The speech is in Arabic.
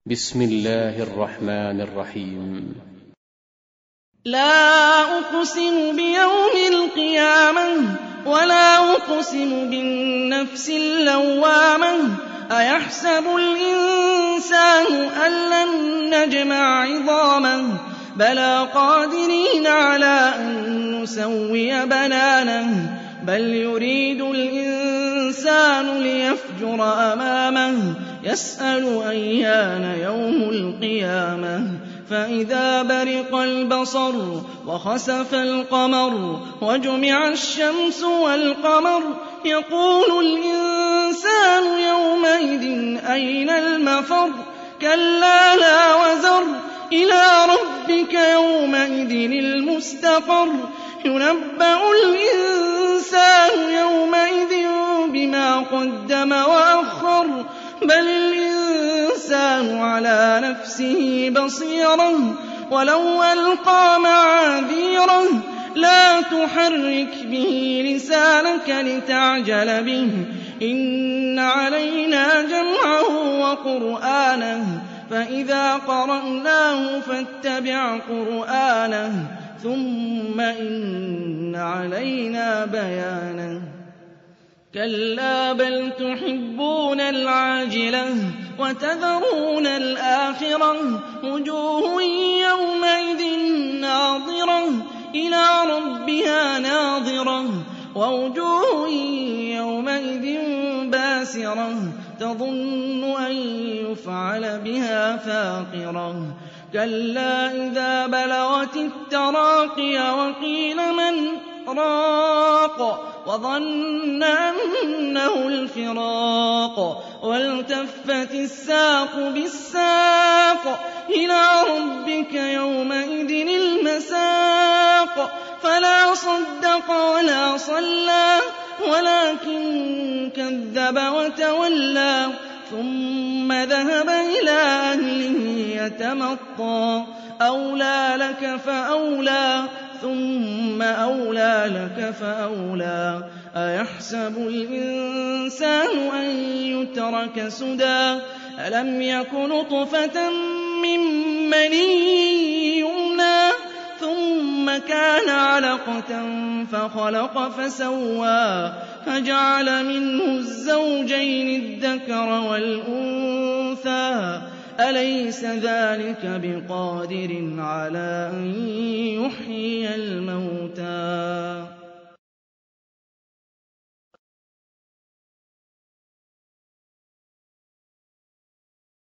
بسم الله الرحمن الرحيم. لا أقسم بيوم القيامة ولا أقسم بالنفس اللوامة أيحسب الإنسان أن لن نجمع عظامه بلى قادرين على أن نسوي بنانه بل يريد الإنسان ليفجر أمامه يسأل أيان يوم القيامة فإذا برق البصر وخسف القمر وجمع الشمس والقمر يقول الإنسان يومئذ أين المفر كلا لا وزر إلى ربك يومئذ المستقر ينبأ الإنسان يومئذ بما قدم وأخر بل الإنسان على نفسه بصيرة ولو ألقى معاذيره لا تحرك به لسانك لتعجل به إن علينا جمعه وقرآنه فإذا قرأناه فاتبع قرآنه ثم إن علينا بيانه كلا بل تحبون العاجلة وتذرون الآخرة وجوه يومئذ ناظرة إلى ربها ناظرة ووجوه يومئذ باسرة تظن أن يفعل بها فاقرة كلا إذا بلغت التراقي وقيل من راق وظن أنه الفراق والتفت الساق بالساق إلى ربك يومئذ المساق فلا صدق ولا صلى ولكن كذب وتولى ثم ذهب إلى أهله يتمطى أولى لك فأولى ثم أولى لك فأولى أيحسب الإنسان أن يترك سدى ألم يك نطفة من مني يمنى ثم كان علقة فخلق فسوى فجعل منه الزوجين الذكر والأنثى أليس ذلك بقادر على أن يحيي الموتى